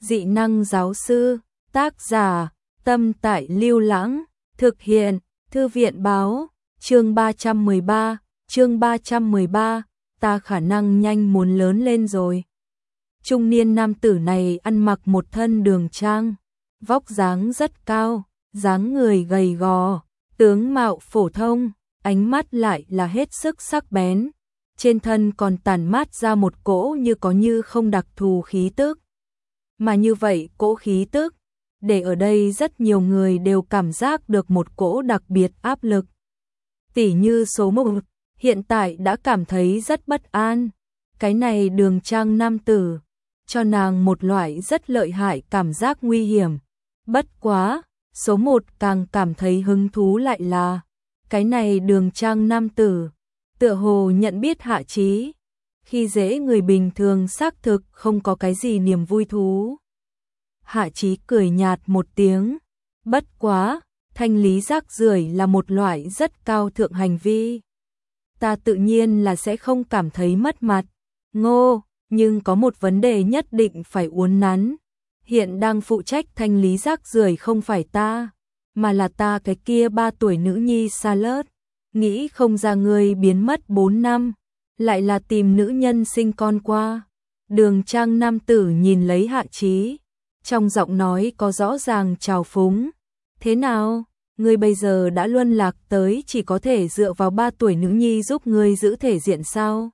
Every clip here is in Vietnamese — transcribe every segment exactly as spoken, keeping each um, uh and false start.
Dị năng giáo sư, tác giả, Tâm Tại Lưu Lãng, thực hiện, Thư viện báo, chương ba trăm mười ba, chương ba trăm mười ba, ta khả năng nhanh muốn lớn lên rồi. Trung niên nam tử này ăn mặc một thân đường trang, vóc dáng rất cao, dáng người gầy gò, tướng mạo phổ thông, ánh mắt lại là hết sức sắc bén, trên thân còn tản mát ra một cỗ như có như không đặc thù khí tức. Mà như vậy cỗ khí tức, để ở đây rất nhiều người đều cảm giác được một cỗ đặc biệt áp lực. Tỉ như số một, hiện tại đã cảm thấy rất bất an, cái này đường trang nam tử, cho nàng một loại rất lợi hại cảm giác nguy hiểm. Bất quá, số một càng cảm thấy hứng thú lại là, cái này đường trang nam tử, tựa hồ nhận biết Hạ Chí, khi dễ người bình thường xác thực không có cái gì niềm vui thú. Hạ Chí cười nhạt một tiếng, bất quá, thanh lý rác rưởi là một loại rất cao thượng hành vi. Ta tự nhiên là sẽ không cảm thấy mất mặt, ngô, nhưng có một vấn đề nhất định phải uốn nắn. Hiện đang phụ trách thanh lý rác rưởi không phải ta, mà là ta cái kia ba tuổi nữ nhi Charlotte. Nghĩ không ra ngươi biến mất bốn năm, lại là tìm nữ nhân sinh con qua. Đường trang nam tử nhìn lấy Hạ Chí, trong giọng nói có rõ ràng trào phúng. Thế nào, ngươi bây giờ đã luân lạc tới chỉ có thể dựa vào ba tuổi nữ nhi giúp ngươi giữ thể diện sao?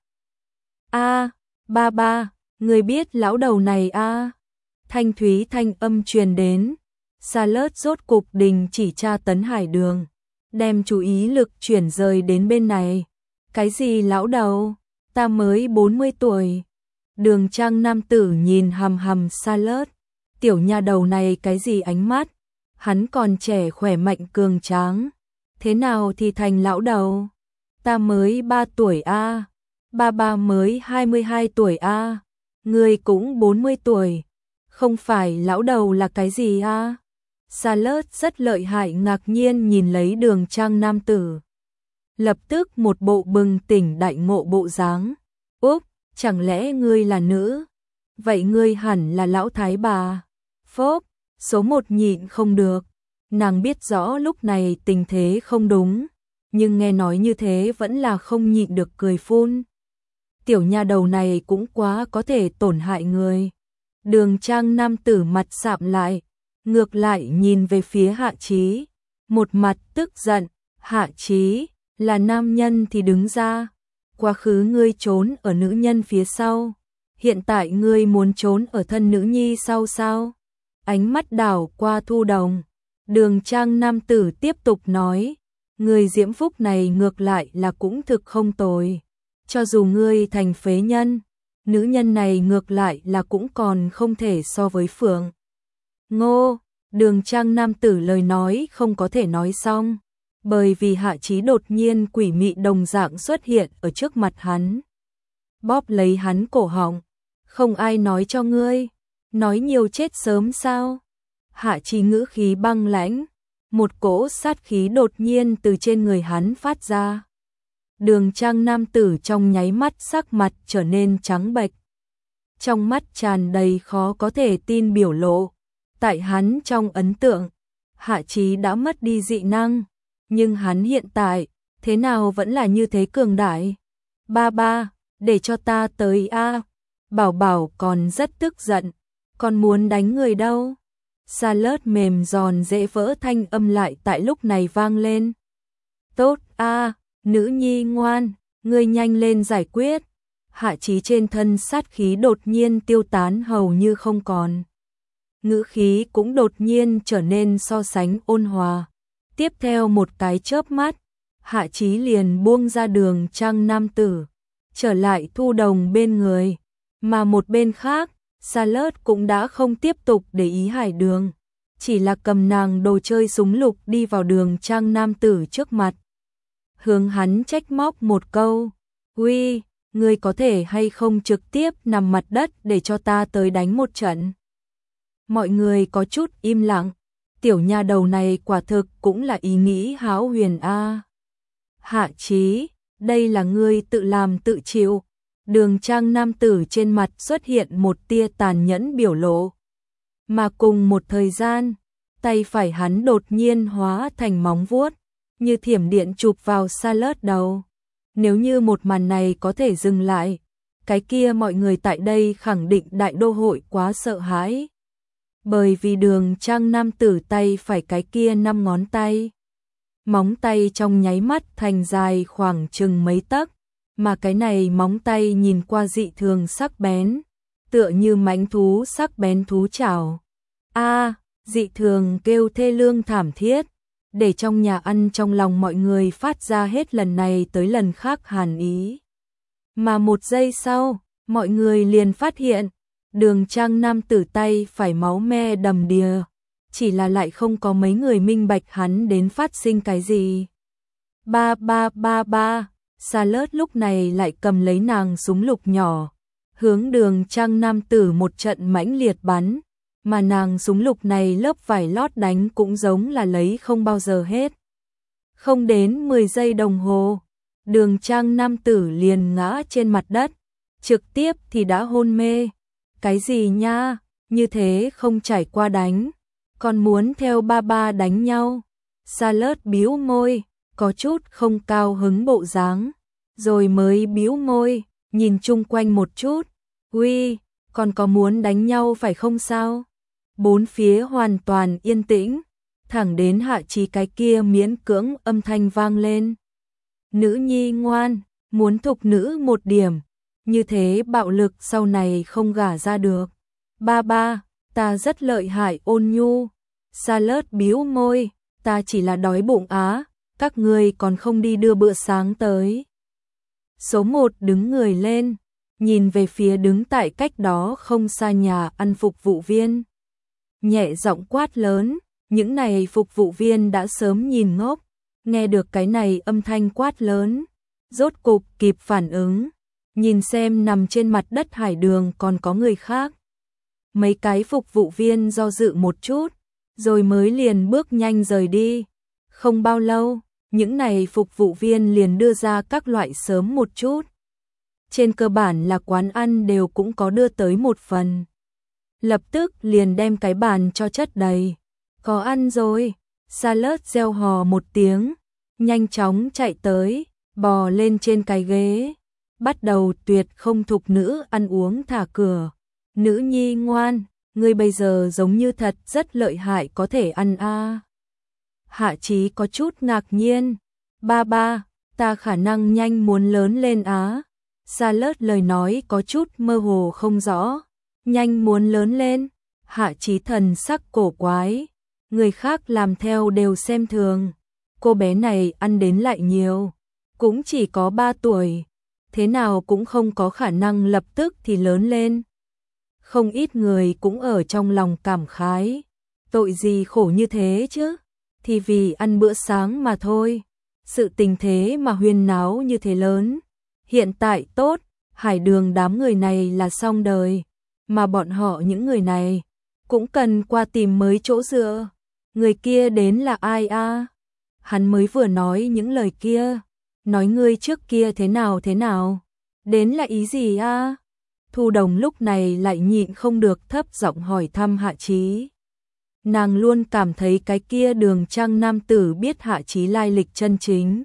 A, ba ba, ngươi biết lão đầu này a? À? Thanh thúy thanh âm truyền đến. Charlotte rốt cục đình chỉ tra tấn Hải Đường, đem chú ý lực chuyển rời đến bên này. Cái gì lão đầu, ta mới bốn mươi tuổi. Đường trang nam tử nhìn hằm hằm Charlotte, tiểu nha đầu này cái gì ánh mắt, hắn còn trẻ khỏe mạnh cường tráng, thế nào thì thành lão đầu? Ta mới ba tuổi a, à? Ba ba mới hai mươi hai tuổi a, à? Ngươi cũng bốn mươi tuổi, không phải lão đầu là cái gì a? À? Charlotte rất lợi hại ngạc nhiên nhìn lấy đường trang nam tử. Lập tức một bộ bừng tỉnh đại ngộ bộ dáng. Úp, chẳng lẽ ngươi là nữ? Vậy ngươi hẳn là lão thái bà. Phốp, số một nhịn không được. Nàng biết rõ lúc này tình thế không đúng, nhưng nghe nói như thế vẫn là không nhịn được cười phun. Tiểu nha đầu này cũng quá có thể tổn hại người. Đường trang nam tử mặt sạm lại, ngược lại nhìn về phía Hạ Chí, một mặt tức giận. Hạ Chí, là nam nhân thì đứng ra. Quá khứ ngươi trốn ở nữ nhân phía sau, hiện tại ngươi muốn trốn ở thân nữ nhi sau sao? Ánh mắt đảo qua Thu Đồng, đường trang nam tử tiếp tục nói, người diễm phúc này ngược lại là cũng thực không tồi. Cho dù ngươi thành phế nhân, nữ nhân này ngược lại là cũng còn không thể so với Phượng. Ngô, đường trang nam tử lời nói không có thể nói xong, bởi vì Hạ Chí đột nhiên quỷ mị đồng dạng xuất hiện ở trước mặt hắn. Bóp lấy hắn cổ họng, không ai nói cho ngươi, nói nhiều chết sớm sao? Hạ Chí ngữ khí băng lãnh, một cỗ sát khí đột nhiên từ trên người hắn phát ra. Đường trang nam tử trong nháy mắt sắc mặt trở nên trắng bệch, trong mắt tràn đầy khó có thể tin biểu lộ. Tại hắn trong ấn tượng, Hạ Chí đã mất đi dị năng, nhưng hắn hiện tại, thế nào vẫn là như thế cường đại. Ba ba, để cho ta tới a. Bảo Bảo còn rất tức giận, còn muốn đánh người đâu. Charlotte mềm giòn dễ vỡ thanh âm lại tại lúc này vang lên. Tốt a, nữ nhi ngoan, ngươi nhanh lên giải quyết. Hạ Chí trên thân sát khí đột nhiên tiêu tán hầu như không còn. Ngữ khí cũng đột nhiên trở nên so sánh ôn hòa. Tiếp theo một cái chớp mắt, Hạ Chí liền buông ra đường trang nam tử, trở lại Thu Đồng bên người. Mà một bên khác, Charlotte cũng đã không tiếp tục để ý Hải Đường, chỉ là cầm nàng đồ chơi súng lục đi vào đường trang nam tử trước mặt. Hướng hắn trách móc một câu, uy, ngươi có thể hay không trực tiếp nằm mặt đất để cho ta tới đánh một trận. Mọi người có chút im lặng, tiểu nha đầu này quả thực cũng là ý nghĩ hão huyền a. Hạ Chí, đây là ngươi tự làm tự chịu. Đường trang nam tử trên mặt xuất hiện một tia tàn nhẫn biểu lộ. Mà cùng một thời gian, tay phải hắn đột nhiên hóa thành móng vuốt, như thiểm điện chụp vào Charlotte đầu. Nếu như một màn này có thể dừng lại, cái kia mọi người tại đây khẳng định đại đô hội quá sợ hãi. Bởi vì Đường Trang nam tử tay phải cái kia năm ngón tay, móng tay trong nháy mắt thành dài khoảng chừng mấy tấc, mà cái này móng tay nhìn qua dị thường sắc bén, tựa như mãnh thú sắc bén thú chảo. A, dị thường kêu thê lương thảm thiết, để trong nhà ăn trong lòng mọi người phát ra hết lần này tới lần khác hàn ý. Mà một giây sau, mọi người liền phát hiện, Đường Trang nam tử tay phải máu me đầm đìa, chỉ là lại không có mấy người minh bạch hắn đến phát sinh cái gì. Ba ba ba ba, Charlotte lúc này lại cầm lấy nàng súng lục nhỏ, hướng Đường Trang nam tử một trận mãnh liệt bắn, mà nàng súng lục này lớp vải lót đánh cũng giống là lấy không bao giờ hết. Không đến mười giây đồng hồ, Đường Trang nam tử liền ngã trên mặt đất, trực tiếp thì đã hôn mê. Cái gì nha, như thế không trải qua đánh, còn muốn theo ba ba đánh nhau. Charlotte bĩu môi, có chút không cao hứng bộ dáng, rồi mới bĩu môi, nhìn chung quanh một chút. Uy, còn có muốn đánh nhau phải không sao? Bốn phía hoàn toàn yên tĩnh, thẳng đến Hạ Chí cái kia miễn cưỡng âm thanh vang lên. Nữ nhi ngoan, muốn thục nữ một điểm, như thế bạo lực sau này không gả ra được. Ba ba, ta rất lợi hại ôn nhu. Charlotte bĩu môi, ta chỉ là đói bụng á, các ngươi còn không đi đưa bữa sáng tới. Số một đứng người lên, nhìn về phía đứng tại cách đó không xa nhà ăn phục vụ viên. Nhẹ giọng quát lớn, những này phục vụ viên đã sớm nhìn ngốc, nghe được cái này âm thanh quát lớn, rốt cục kịp phản ứng, nhìn xem nằm trên mặt đất Hải Đường còn có người khác. Mấy cái phục vụ viên do dự một chút, rồi mới liền bước nhanh rời đi. Không bao lâu, những này phục vụ viên liền đưa ra các loại sớm một chút. Trên cơ bản là quán ăn đều cũng có đưa tới một phần. Lập tức liền đem cái bàn cho chất đầy. Có ăn rồi. Charlotte reo hò một tiếng, nhanh chóng chạy tới, bò lên trên cái ghế, bắt đầu tuyệt không thục nữ ăn uống thả cửa. Nữ nhi ngoan, ngươi bây giờ giống như thật rất lợi hại có thể ăn a. À. Hạ Chí có chút ngạc nhiên. Ba ba, ta khả năng nhanh muốn lớn lên á. Charlotte lời nói có chút mơ hồ không rõ. Nhanh muốn lớn lên. Hạ Chí thần sắc cổ quái. Người khác làm theo đều xem thường. Cô bé này ăn đến lại nhiều. Cũng chỉ có ba tuổi. Thế nào cũng không có khả năng lập tức thì lớn lên. Không ít người cũng ở trong lòng cảm khái. Tội gì khổ như thế chứ? Thì vì ăn bữa sáng mà thôi. Sự tình thế mà huyên náo như thế lớn. Hiện tại tốt, Hải Đường đám người này là xong đời. Mà bọn họ những người này cũng cần qua tìm mới chỗ dựa. Người kia đến là ai a? À? Hắn mới vừa nói những lời kia. Nói ngươi trước kia thế nào thế nào. Đến là ý gì a? À? Thu Đồng lúc này lại nhịn không được thấp giọng hỏi thăm Hạ Chí. Nàng luôn cảm thấy cái kia Đường Trang nam tử biết Hạ Chí lai lịch chân chính.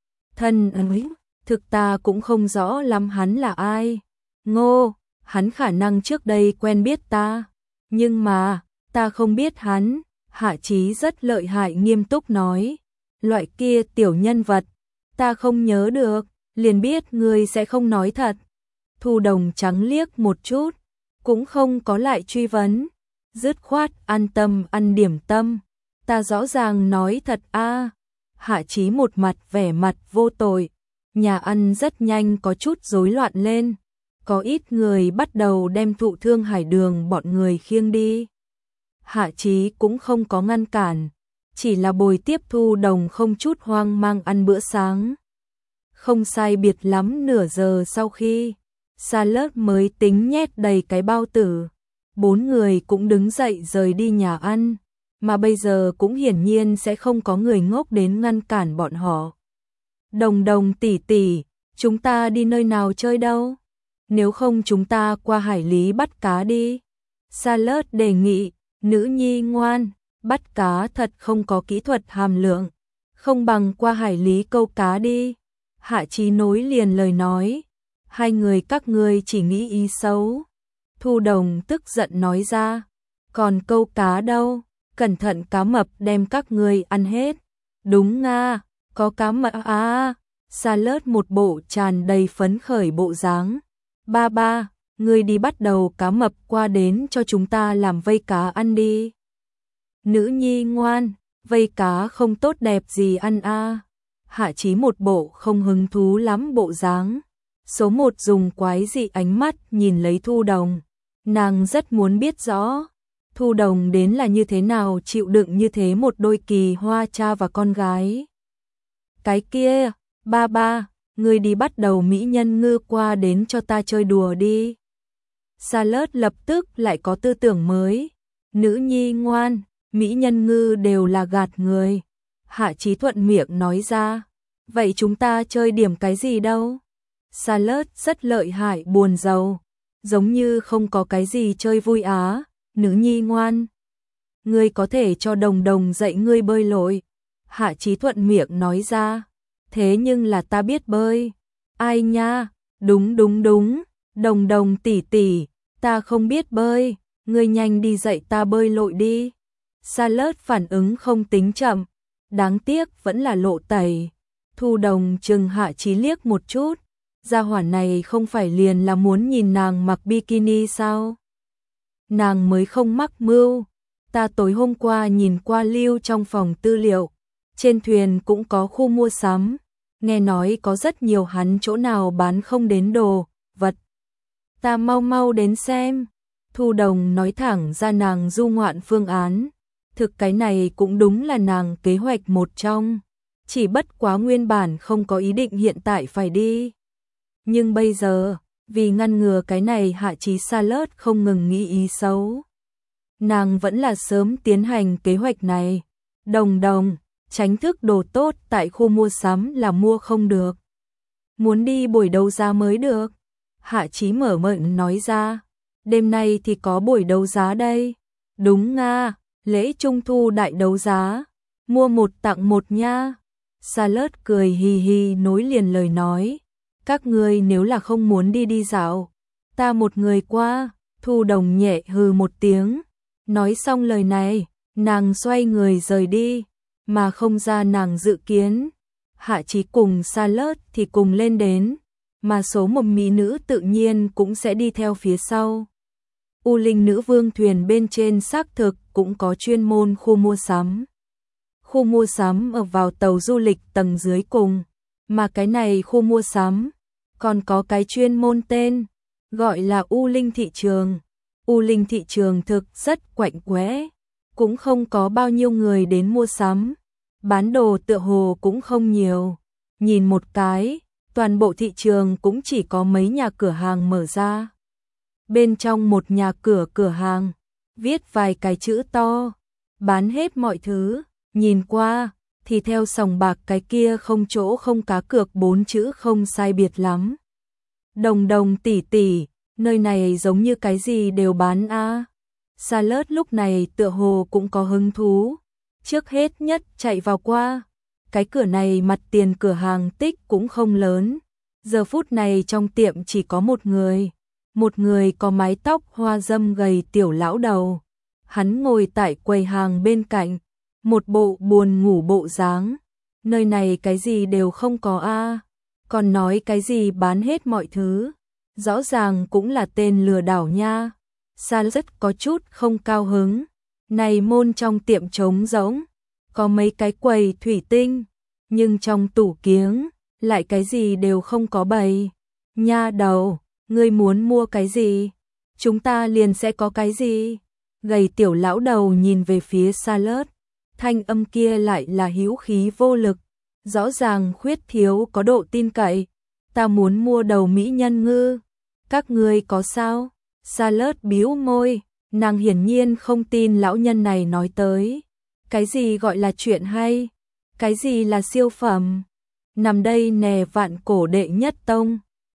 Thân ấy, thực ta cũng không rõ lắm hắn là ai. Ngô, hắn khả năng trước đây quen biết ta. Nhưng mà, ta không biết hắn. Hạ Chí rất lợi hại nghiêm túc nói. Loại kia tiểu nhân vật, ta không nhớ được, liền biết ngươi sẽ không nói thật. Thu Đồng trắng liếc một chút, cũng không có lại truy vấn. Dứt khoát an tâm ăn điểm tâm, ta rõ ràng nói thật a. À. Hạ Chí một mặt vẻ mặt vô tội, nhà ăn rất nhanh có chút rối loạn lên, có ít người bắt đầu đem thụ thương Hải Đường bọn người khiêng đi. Hạ Chí cũng không có ngăn cản, chỉ là bồi tiếp Thu Đồng không chút hoang mang ăn bữa sáng. Không sai biệt lắm nửa giờ sau khi Charlotte mới tính nhét đầy cái bao tử. Bốn người cũng đứng dậy rời đi nhà ăn, mà bây giờ cũng hiển nhiên sẽ không có người ngốc đến ngăn cản bọn họ. Đồng Đồng tỷ tỷ, chúng ta đi nơi nào chơi đâu? Nếu không chúng ta qua hải lý bắt cá đi. Charlotte đề nghị, Nữ nhi ngoan, bắt cá thật không có kỹ thuật hàm lượng, không bằng qua hải lý câu cá đi. Hạ Chí nối liền lời nói, hai người các ngươi chỉ nghĩ ý xấu. Thu Đồng tức giận nói ra, còn câu cá đâu, cẩn thận cá mập đem các ngươi ăn hết. Đúng nga, có cá mập à. Salad một bộ tràn đầy phấn khởi bộ dáng. Ba ba, ngươi đi bắt đầu cá mập qua đến cho chúng ta làm vây cá ăn đi. Nữ nhi ngoan, vây cá không tốt đẹp gì ăn a. À. Hạ Chí một bộ không hứng thú lắm bộ dáng. Số một dùng quái dị ánh mắt nhìn lấy Thu Đồng. Nàng rất muốn biết rõ Thu Đồng đến là như thế nào chịu đựng như thế một đôi kỳ hoa cha và con gái. Cái kia, ba ba, ngươi đi bắt đầu mỹ nhân ngư qua đến cho ta chơi đùa đi. Salad lập tức lại có tư tưởng mới. Nữ nhi ngoan, mỹ nhân ngư đều là gạt người. Hạ Chí thuận miệng nói ra. Vậy chúng ta chơi điểm cái gì đâu? Salad rất lợi hại buồn rầu. Giống như không có cái gì chơi vui á. Nữ nhi ngoan, ngươi có thể cho Đồng Đồng dạy ngươi bơi lội. Hạ Chí thuận miệng nói ra. Thế nhưng là ta biết bơi. Ai nha, đúng đúng đúng, Đồng Đồng tỷ tỷ, ta không biết bơi, ngươi nhanh đi dạy ta bơi lội đi. Salad phản ứng không tính chậm, đáng tiếc vẫn là lộ tẩy. Thu Đồng chừng Hạ Chí liếc một chút, gia hỏa này không phải liền là muốn nhìn nàng mặc bikini sao? Nàng mới không mắc mưu, ta tối hôm qua nhìn qua lưu trong phòng tư liệu, trên thuyền cũng có khu mua sắm, nghe nói có rất nhiều hắn chỗ nào bán không đến đồ, vật. Ta mau mau đến xem. Thu Đồng nói thẳng ra nàng du ngoạn phương án, thực cái này cũng đúng là nàng kế hoạch một trong, chỉ bất quá nguyên bản không có ý định hiện tại phải đi. Nhưng bây giờ, vì ngăn ngừa cái này Hạ Chí Salad không ngừng nghĩ ý xấu. Nàng vẫn là sớm tiến hành kế hoạch này. Đồng Đồng, tránh thức đồ tốt tại khu mua sắm là mua không được. Muốn đi buổi đấu giá mới được. Hạ Chí mở miệng nói ra. Đêm nay thì có buổi đấu giá đây. Đúng nga, lễ trung thu đại đấu giá. Mua một tặng một nha. Salad cười hì hì nối liền lời nói. Các ngươi nếu là không muốn đi đi dạo, ta một người qua. Thu Đồng nhẹ hừ một tiếng. Nói xong lời này, nàng xoay người rời đi, mà không ra nàng dự kiến. Hạ Chí cùng Salad thì cùng lên đến, mà số một mỹ nữ tự nhiên cũng sẽ đi theo phía sau. U Linh Nữ Vương thuyền bên trên xác thực cũng có chuyên môn khu mua sắm. Khu mua sắm ở vào tàu du lịch tầng dưới cùng, mà cái này khu mua sắm còn có cái chuyên môn tên, gọi là U Linh thị trường. U Linh thị trường thực rất quạnh quẽ, cũng không có bao nhiêu người đến mua sắm, bán đồ tựa hồ cũng không nhiều. Nhìn một cái, toàn bộ thị trường cũng chỉ có mấy nhà cửa hàng mở ra. Bên trong một nhà cửa cửa hàng, viết vài cái chữ to, bán hết mọi thứ, nhìn qua, thì theo sòng bạc cái kia không chỗ không cá cược bốn chữ không sai biệt lắm. Đồng Đồng tỷ tỷ, nơi này giống như cái gì đều bán a. À. Salad lúc này tựa hồ cũng có hứng thú, trước hết nhất chạy vào qua. Cái cửa này mặt tiền cửa hàng tích cũng không lớn, giờ phút này trong tiệm chỉ có một người, một người có mái tóc hoa râm gầy tiểu lão đầu. Hắn ngồi tại quầy hàng bên cạnh, một bộ buồn ngủ bộ dáng. Nơi này cái gì đều không có a, à. Còn nói cái gì bán hết mọi thứ, rõ ràng cũng là tên lừa đảo nha. Sa rất có chút không cao hứng. Này môn trong tiệm trống rỗng, có mấy cái quầy thủy tinh, nhưng trong tủ kiếng lại cái gì đều không có bày. Nha đầu, ngươi muốn mua cái gì, chúng ta liền sẽ có cái gì. Gầy tiểu lão đầu nhìn về phía Salad, thanh âm kia lại là hữu khí vô lực, rõ ràng khuyết thiếu có độ tin cậy. Ta muốn mua đầu mỹ nhân ngư, các ngươi có sao? Salad bĩu môi, nàng hiển nhiên không tin lão nhân này nói tới. Cái gì gọi là chuyện hay? Cái gì là siêu phẩm? Nằm đây nè vạn cổ đệ nhất tông,